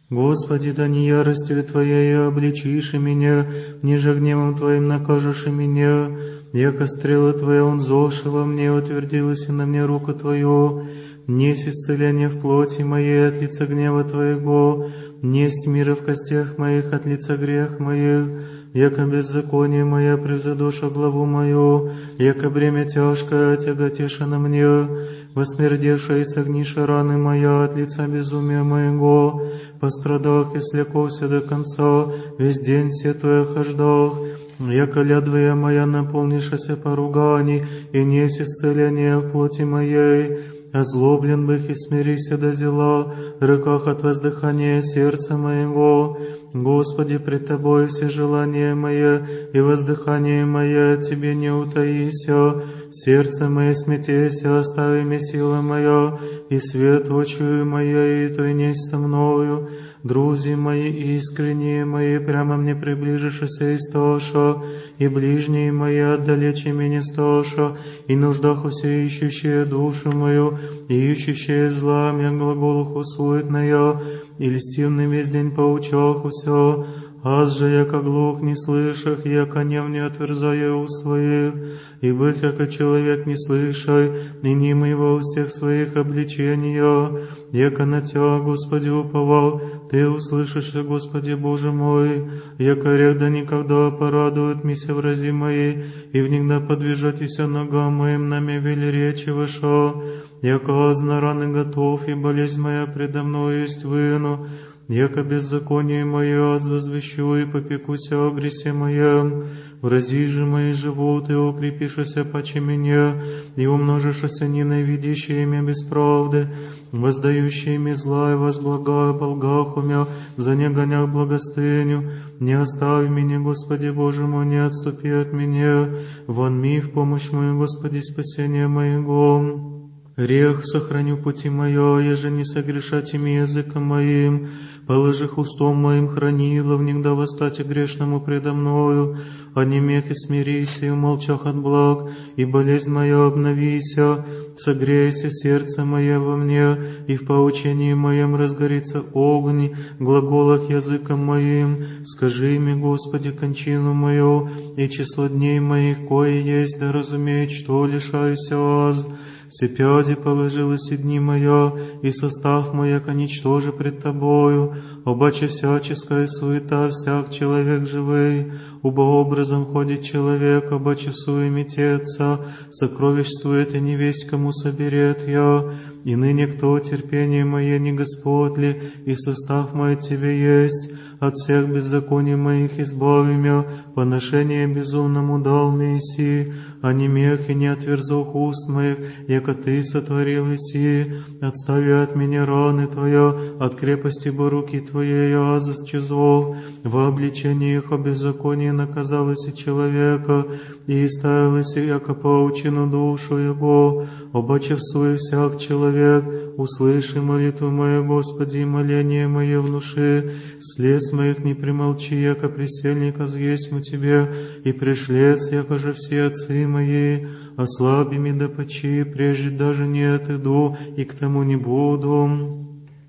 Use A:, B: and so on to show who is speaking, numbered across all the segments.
A: Господи, да не яростью Твоей обличишь меня, ниже гневом Твоим накажешь меня, яко стрела Твоя унзоша во мне, утвердилась и на мне рука Твою, несть исцеление в плоти моей от лица гнева Твоего, несть мира в костях моих от лица грех моих, яко беззаконие моя превзадоша главу мою, яко бремя тяжкое тяготеша на мне, восмердеша и согниша раны моя от лица безумия моего, пострадах и слякося до конца, весь день сетуя хождах, яко лядвия моя наполнишася поруганий, и несть исцеление в плоти моей, озлоблен бых и смирися до зела, рыках от воздыхания сердца моего. Господи, пред Тобой все желания мои и воздыхание мое от Тебе не утаися, сердце мое смятеся, остави мне сила моя, и свет очию моя, и то и несть со мною. Друзі мои искренние мои, прямо мне приближишься истоша, и ближние мои отдалече меня стоша, и нуждах все ищущие душу мою, и ищущие зла мне глаголуху суетная, и льстивный весь день поучаху все, аз же яко глух не слышах, яко нем не отверзаю у своих, и бых яко человек не слышай, и не моего устех своих обличения, яко на Тя, Господи, уповал, Ты услышишь, Господи Боже мой, яко реда никогда порадует мися врази мои, и внегда подвижатися ногам моим нами вели речи ваша, яко аз на раны готов, и болезнь моя предо мною есть выну, яко беззаконие мое аз возвещу и попекуся о гресе моем, врази же мои живут, и укрепишься паче меня, и умножишься ненавидящие меня без правды, воздающие мне зла и возблагаю полгах умя, за не гонях благостыню. Не оставь меня, Господи Боже мой, не отступи от меня, вон ми в помощь мою, Господи, спасение моего. Рех сохраню пути моё, еже не согрешать ими языком моим, положих устом моим хранила, внегда восстать грешному предо мною, онемех и смирися, и умолчах от благ, и болезнь моя обновися, согрейся сердце мое во мне, и в поучении моем разгорится огонь, глаголах языком моим, скажи мне, Господи, кончину мою, и число дней моих, кое есть, да разумеет, что лишаюся аз. Сепяди положилась и дни моя, и состав мой, яко ничтоже пред Тобою, обаче всяческая суета, всяк человек живый, убо образом ходит человек, обаче в суе метется, сокровищствует и не весть кому соберет я, и ныне кто терпение мое не Господь ли, и состав мой от Тебе есть, от всех беззаконий моих избави меня, поношение безумному дал мне иси, а не мех и не отверзох уст моих, яко Ты сотворил иси, отстави от меня раны Твоя, от крепости бы руки Твоей, я засчезов, во обличении их о беззаконии наказалось и человека, и ставилось яко поучину душу его, обаче в суе всяк человек, услыши молитву мою, Господи, и моление мое внуши, слез моих не примолчи, яко присельник изъесму Тебе, и пришлец, яко же все отцы мои, ослаби ми да почи, прежде даже не отойду, и к тому не буду.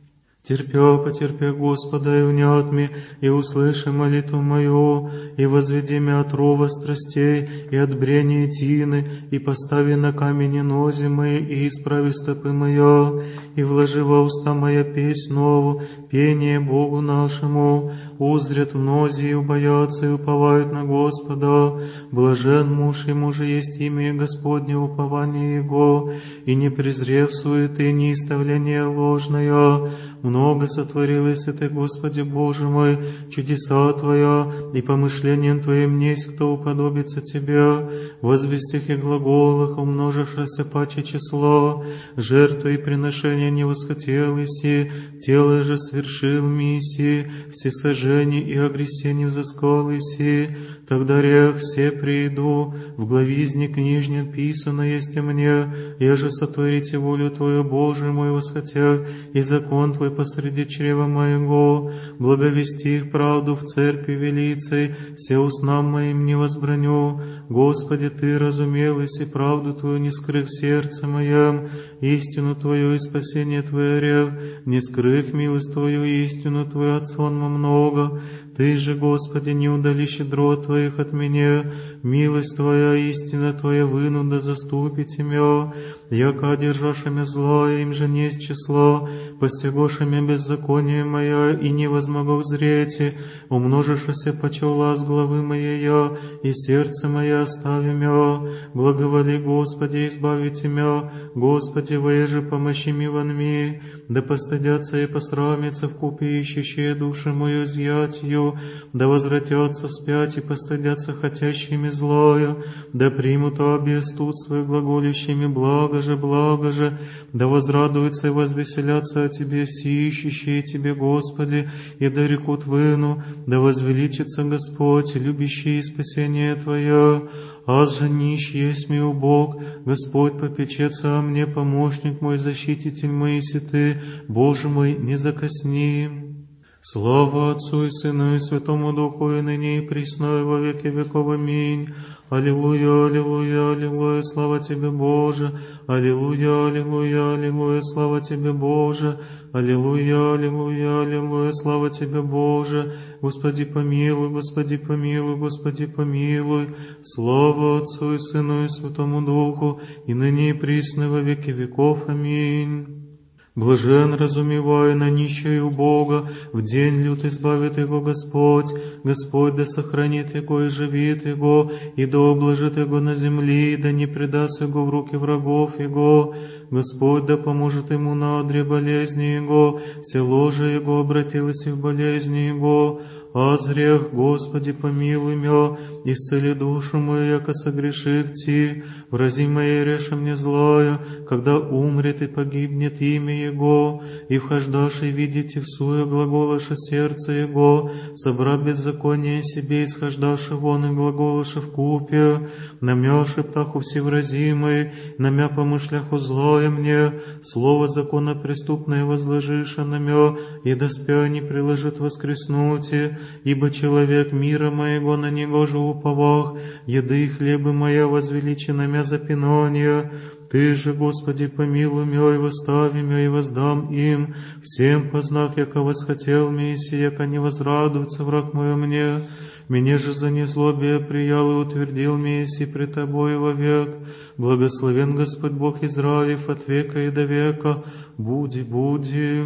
A: Терпя, потерпя Господа, и внят ми, и услыши молитву мою, и возведи меня от рова страстей, и от брения тины, и постави на камени нози мои, и исправи стопы моя, и вложи во уста моя песнь нову, пение Богу нашему, узрят в нози и убоятся, и уповают на Господа. Блажен муж, ему же есть имя Господне, упование Его, и не презрев суеты, не истовление ложное. Много сотворилось Ты, Господи Боже мой, чудеса Твоя, и помышлением Твоим несть кто уподобится Тебе, в известях и глаголах умножившееся паче число, жертвы и приношения не восхотел иси, тело же свершил миссии, всесожжение и огресение взыскал иси, тогда рех все прииду, в главизне книжне писано есть о мне, я же сотворите волю Твою, Боже мой, восхотя, и закон Твой Твой посреди чрева моего, благовести их правду в церкви велицей, се устнам моим не возбраню. Господи, Ты разумел, и правду Твою не скрых в сердце моем, истину Твою и спасение Твое орех, не скрых милость Твою и истину Твою от сонма много. Ты же, Господи, не удали щедрот Твоих от меня, милость Твоя, истина Твоя вынуда заступите мя, яко одержашами злое, им же несть число, постигошами беззаконие моя, и не возмогу взреть, умножишься почела с главы моей я, и сердце мое остави мя. Благоволи, Господи, избавите мя, Господи, воеже помощи ми вонми, да постыдятся и посрамятся в купе ищущие душу мою изъятию, да возвратятся вспять и постыдятся хотящими злое, да примут объестут свой глаголющими благо же, да возрадуются и возвеселятся о Тебе все ищущие Тебе, Господи, и да рекут выну, да возвеличится Господь, любящий спасение Твое. Аз же нищ есть ми убог, Господь попечется о мне, помощник мой, защититель мой, если Ты, Боже мой, не закосни. Слава Отцу и Сыну и Святому Духу, и ныне и присно, и во веки веков. Аминь. Аллилуйя, аллилуйя, аллилуйя, слава Тебе, Боже. Аллилуйя, аллилуйя, аллилуйя, слава Тебе, Боже. Аллилуйя, аллилуйя, аллилуйя, слава Тебе, Боже. Господи помилуй, Господи помилуй, Господи помилуй. Слава Отцу и Сыну и Святому Духу, и ныне и присно, во веки веков. Аминь. Блажен, разумевая на нищего и убога, в день лют избавит его Господь. Господь да сохранит его и живит его, и да обложит его на земле, и да не предаст его в руки врагов его. Господь да поможет ему на одре болезни его, все ложе его обратилось и в болезни его. Аз грех, Господи, помилуй мя, исцели душу мою, яко согреших Ти, врази моей реша мне злое, когда умрет и погибнет имя Его, и вхождаши видите в сую глаголоша сердце Его, собрат беззаконие себе, исхождаши вон и глаголоша в купе, на мя шептаху всевразимой, на мя помышляху злое мне, слово закона преступное возложиша на мя, и доспя не приложит воскреснуть, ибо человек мира моего на него же уповах, еды и хлебы моя возвеличена мя запинания. Ты же, Господи, помилуй мя и восстави мя и воздам им, всем познах, яко восхотел мне, и яко не возрадуется враг мой мне. Меня же за незлобие приял и утвердил меня, и при Тобой вовек. Благословен Господь Бог Израилев от века и до века. Буди, буди.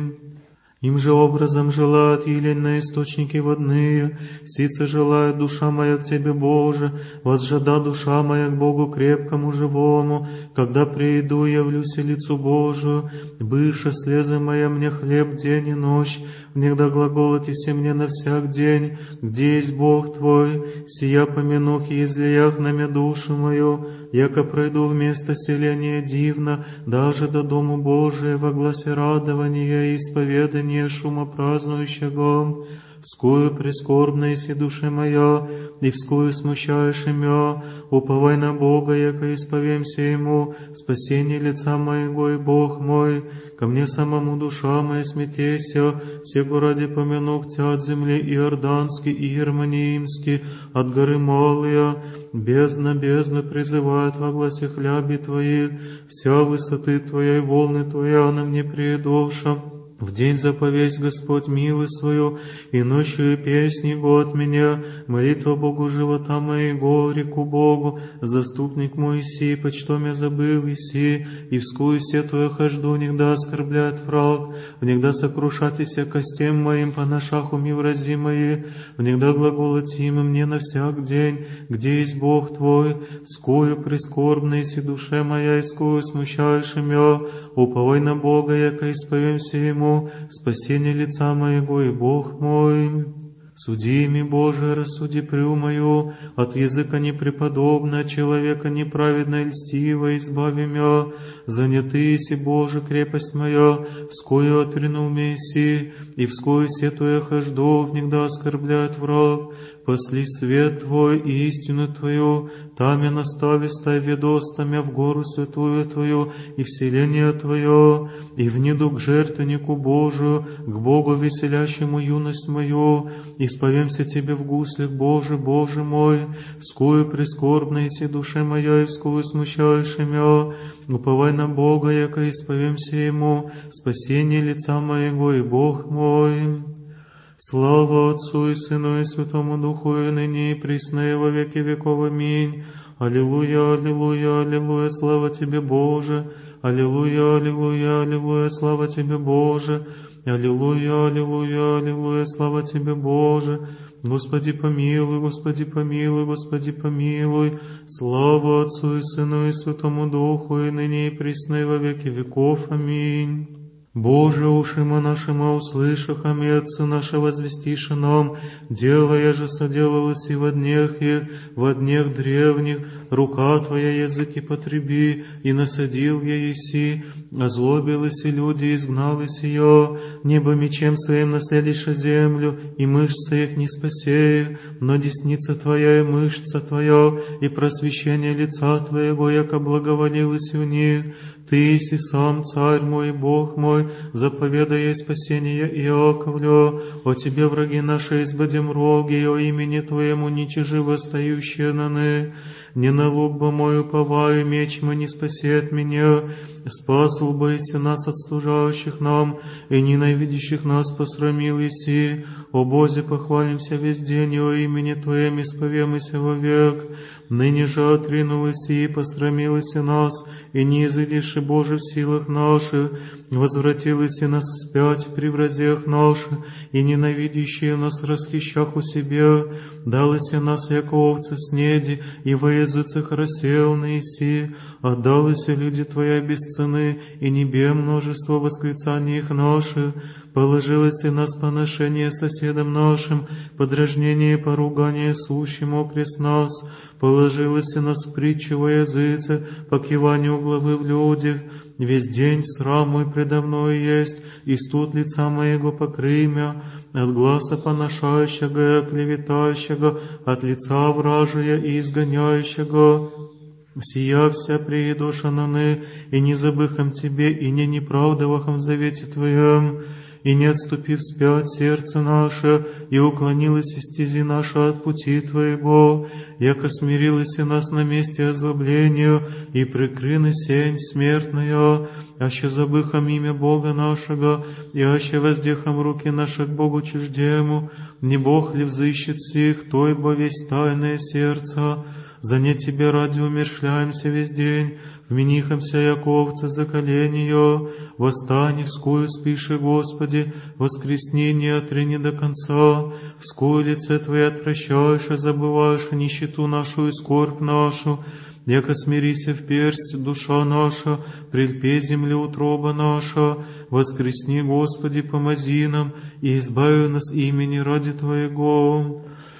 A: Им же образом желают елень на источники водные, сица желает душа моя к Тебе, Боже, возжада душа моя к Богу крепкому живому, когда прииду, явлюсь лицу Божию, быша слезы моя мне хлеб день и ночь, внегда глаголотисе мне на всяк день, где есть Бог Твой, сия помянух и излиях на мя душу мою, яко пройду вместо селения дивно, даже до Дому Божия во гласе радования и исповедания шума празднующего. Вскую прискорбна еси душе моя, и вскую смущаешь имя, уповай на Бога, яко исповемся Ему, спасение лица моего и Бог мой. Ко мне самому душа моя смятеся, сего ради помянух Тя от земли Иорданский и Ермонимский, от горы Малая, бездна призывает во гласе хляби Твоих, вся высоты Твоя и волны Твоя на мне приедовша. В день заповесть Господь милость свою, и ночью и песнь Его от меня, молитва Богу живота моего, реку Богу, заступник мой си, почто меня забыл иси, и вскую сетуя хожду, негда оскорбляет враг, внегда сокрушатися костем моим по нашаху ми врази мои, внегда глаголотим мне на всяк день, где есть Бог Твой, скую прискорбна иси душе моя, и скую смущаешь имя, уповай на Бога, яко исповемся Ему, спасение лица моего и Бог мой. Суди ми, Боже, рассуди прю мою, от языка непреподобно, от человека неправедно и льстиво, избави мя. Занятый си, Боже, крепость моя, вскую отринул месси, и вскую сетуя хожду, внегда оскорбляет враг. Посли свет Твой и истину Твою, там и настави стай ведостамя в гору святую Твою и вселение Твое, и внеду к жертвеннику Божию, к Богу веселящему юность мою, исповемся Тебе в гуслях, Боже, Боже мой, скую прискорбной си душе моя, и скую смущаешь имя, уповай на Бога, яко исповемся Ему, спасение лица моего и Бог мой. Слава Отцу и Сыну и Святому Духу, и ныне и присно и во веки веков. Аминь. Аллилуйя, аллилуйя, аллилуйя, слава Тебе, Боже. Аллилуйя, аллилуйя, аллилуйя, слава Тебе, Боже. Аллилуйя, аллилуйя, аллилуйя, слава Тебе, Боже. Господи помилуй, Господи помилуй, Господи помилуй. Слава Отцу и Сыну и Святому Духу, и ныне и присно и во веки веков. Аминь. Боже, ушима нашима услышахам, и Отцы наши возвестиша нам, делая же соделалось и во днях древних, рука Твоя языки потреби, и насадил я еси, озлобились и люди, изгналось ее, небо мечем своим наследиша землю, и мышцы их не спасею, но десница Твоя и мышца Твоя, и просвещение лица Твоего, яко благоволилось в них. Ты еси сам, Царь мой, Бог мой, заповедая спасение Иаковлю, о Тебе враги наши избадем роги, о имени Твоему ничижи восстающие наны. Не на лук бы мой уповаю, меч мой не спасет меня, спасл бы иси нас от служащих нам, и ненавидящих нас посрамил иси. О Бозе, похвалимся весь день, и о имени Твоем исповемся вовек. Ныне же отринулась и посрамилась нас, и не изыдишь, Боже, в силах наших, возвратилась и нас вспять при вразях наших, и ненавидящие нас расхищах у себя, далась и нас, яко овцы снеди, и во языцах рассеял на иси, отдалась люди Твоя без цены, и небе множество восклицаний их наших, положилось и нас поношение соседям нашим, подражнение и поругание сущим окрест нас, положилось и нас в притчу во языце, по киванию главы в людях. Весь день срам мой предо мной есть, и студ лица моего покрый мя, от гласа поношающего и клеветающего, от лица вражия и изгоняющего. Сия вся приедоша наны, и не забыхам Тебе, и не неправдовахам в завете Твоем, и не отступив вспять сердце наше, и уклонилось из стези наши от пути Твоего, яко смирилось и нас на месте озлобления, и прикрыны сень смертная, аще забыхам имя Бога нашего, и аще воздехам руки наши к Богу чуждему, не Бог ли взыщет сих, той бо весь тайное сердце, за не Тебе ради умершляемся весь день, вменихамся, яко овцы за колени ее, восстань, вскую спиши, Господи, воскресни, не отрини до конца, вскую лице Твое отвращаешь, и забываешь нищету нашу и скорбь нашу, яко смирися в персть душа наша, прельпе земли утроба наша, воскресни, Господи, помози нам, и избави нас имени ради Твоего.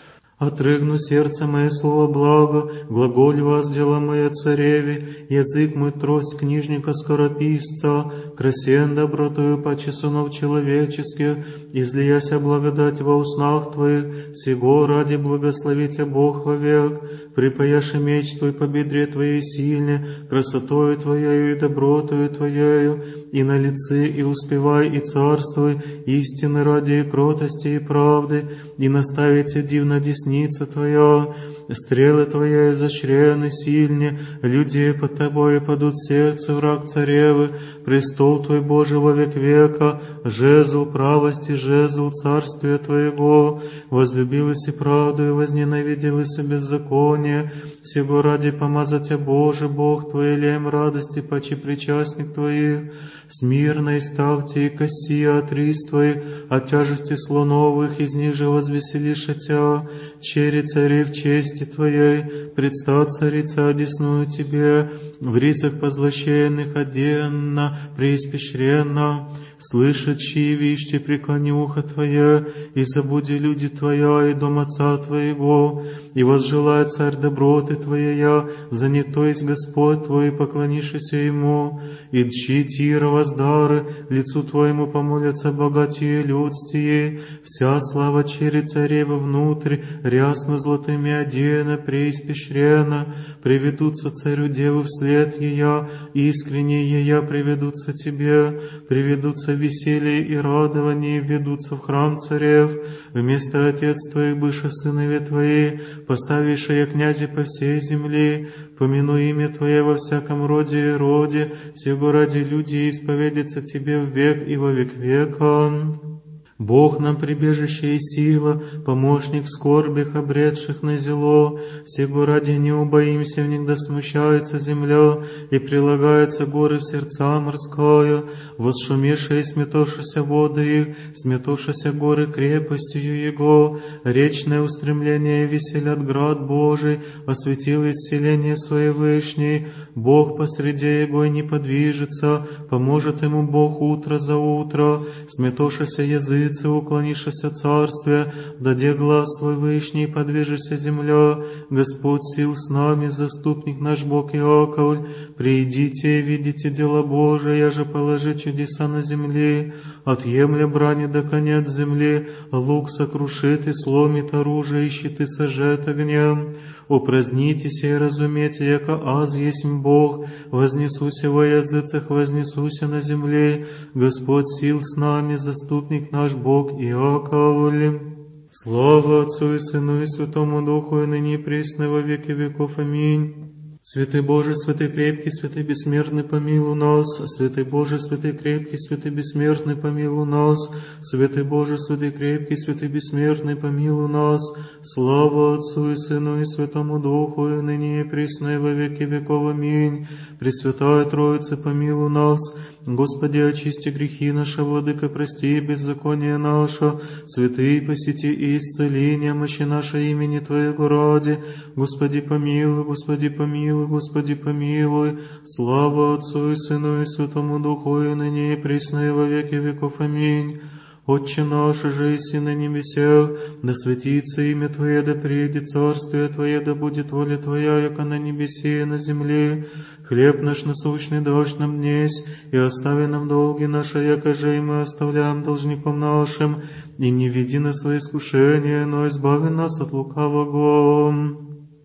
A: Отрыгну сердце мое слово благо, глаголь воздела моя цареве, язык мой трость книжника скорописца, красен добротою паче сынов человеческих, излияся благодать во устнах Твоих, сего ради благословите Бог вовек, припаяши меч Твой по бедре Твоей сильне, красотою Твоею и добротою Твоею, и на лице, и успевай, и царствуй, истины ради и кротости и правды, и наставите дивно десница Твоя, стрелы Твоя изощрены сильне, люди под Тобой падут сердце, враг царевы, престол Твой Божий во век века, жезл правости, жезл царствия Твоего, возлюбилась и правду, и возненавиделась и беззаконие, сего ради помазать Тебя, Боже, Бог Твой, лем радости, паче причастник Твоих, смирно и ставьте и коси от рис Твоих, от тяжести слоновых, из них же возвеселишь Тя, чери цари в чести Твоей, предстат царица одесную Тебе, в рисах позлощенных оденно, преиспещренно, слышащие вишьте, преклони ухо Твое, и забуди люди Твоя и дом Отца Твоего, и возжелает Царь доброты Твоя, занято есть Господь Твой, поклонишься Ему, и дчи Тира воздары, лицу Твоему помолятся богатие людстие, вся слава чере царева внутрь, рясно золотыми одена, преиспещрена, приведутся царю девы вслед Ея, искренне Ея приведутся Тебе, приведутся веселье и радование, ведутся в храм царев, вместо отец Твоих быша сынове Твои, поставившие князи по всей земле, помяну имя Твое во всяком роде и роде, сего ради люди исповедятся Тебе в век и во век века. Бог нам прибежище и сила, помощник в скорбях, обретших на зело, сего ради не убоимся, внегда смущается земля, и прилагаются горы в сердца морская, восшумевшие и сметавшиеся воды их, сметавшиеся горы крепостью Его, речное устремление веселят град Божий, осветил исцеление свое вышней, Бог посреди Его не подвижется, поможет ему Бог утро за утро, сметавшийся язык, уклонишься царствия, даде глаз свой вышний, подвижешься земля, Господь сил с нами, заступник наш Бог Иаков, придите и видите дела Божия, я же положи чудеса на земле, отъемля брани до конец земли, лук сокрушит и сломит оружие, и щиты сожжет огнем. Упразднитесь и разумейте, яко аз есть Бог, вознесуся во языцах, вознесуся на земле, Господь сил с нами, заступник наш Бог Иаков. Слава Отцу и Сыну и Святому Духу, и ныне и присно во веки веков. Аминь. Святый Боже, святый крепкий, святый бессмертный, помилуй нас. Святый Боже, святый крепкий, святый бессмертный, помилуй нас. Святый Боже, святый крепкий, святый бессмертный, помилуй нас. Слава Отцу и Сыну и Святому Духу, и ныне и присно и во веки веков. Аминь. Пресвятая Троица, помилуй нас. Господи, очисти грехи наши, Владыка, прости беззаконие наше. Святые, посети и исцеления мощи наше имени Твоего ради. Господи, помилуй, Господи, помилуй, Господи, помилуй. Слава Отцу и Сыну и Святому Духу, и ныне и присно и во веки веков. Аминь. Отче наш, же и на небесах, да светится имя Твое, да приедет царствие Твое, да будет воля Твоя, яко на небесе и на земле. Хлеб наш насущный дашь нам днесь, и остави нам долги наши, яко же и мы оставляем должником нашим, и не веди нас во искушение, но избави нас от лукавого.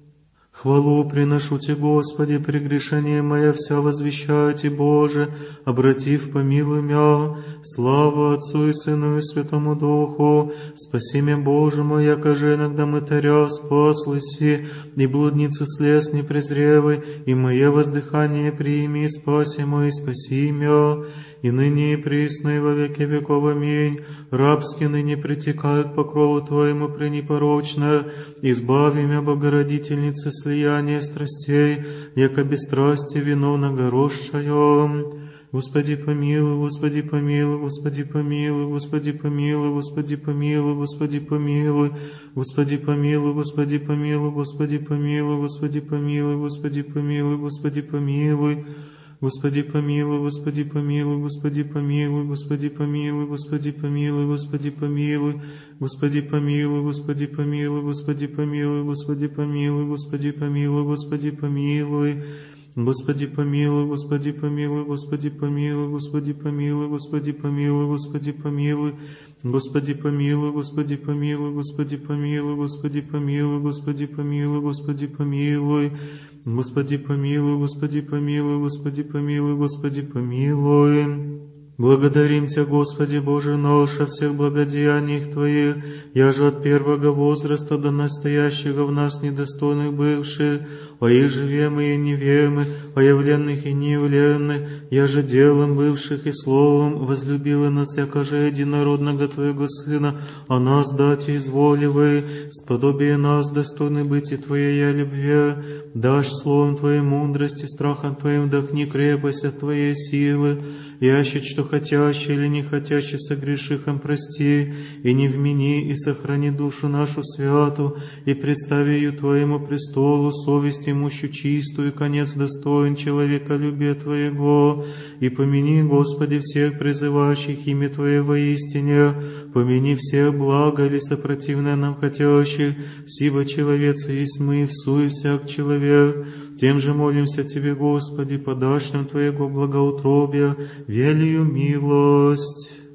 A: Хвалу приношу Тебе, Господи, прегрешение моя вся возвещаю Тебе, Боже, обратив, помилуй мя. Слава Отцу и Сыну и Святому Духу, спаси мя, Боже мой, яко же иногда мытаря спаслыси, и блудницы слез не презревай, и мое воздыхание прими, спаси мой, спаси мя. И ныне и присно и во веки веков. Аминь. Рабски ныне притекаю к покрову Твоему пренепорочно, избави мя, Богородительницы, слияния страстей, яко бесстрастие виновно горошшая. Господи помилуй, Господи помилуй, Господи помилуй, Господи помилуй, Господи помилуй, Господи помилуй, Господи помилуй, Господи помилуй, Господи помилуй, Господи помилуй, Господи помилуй, Господи помилуй. Господи помилуй, Господи помилуй, Господи помилуй, Господи помилуй, Господи помилуй, Господи помилуй, Господи помилуй, Господи помилуй, Господи помилуй, Господи помилуй, Господи помилуй, Господи помилуй. Господи помилуй, Господи помилуй, Господи помилуй, Господи помилуй, Господи помилуй, Господи помилуй, Господи помилуй, Господи помилуй, Господи помилуй, Господи помилуй, Господи помилуй, Господи помилуй, Господи помилуй, Господи помилуй, Господи помилуй, Господи помилуй. Благодарим Тебя, Господи Боже наш, о всех благодеяниях Твоих, я же от первого возраста до настоящего в нас недостойных бывших, о их живемы и невемы, о явленных и неявленных, я же делом бывших и словом возлюбила нас, яко же единородного Твоего Сына, а нас дать изволивай, сподобие нас достойны быть и Твоей любви, дашь словом Твоей мудрости, страхом Твоим вдохни крепость от Твоей силы, яще, что хотящий или не хотящий согреших им прости, и не вмени, и сохрани душу нашу святу, и представи ее Твоему престолу, совесть имущу чистую, и конец достоин человеколюбия Твоего, и помяни, Господи, всех призывающих имя Твое воистине, помяни всех благо или сопротивное нам хотящих, сего человеца есть мы, всуе всяк человек. Тем же молимся Тебе, Господи, подашь нам Твоего благоутробия, велию милость.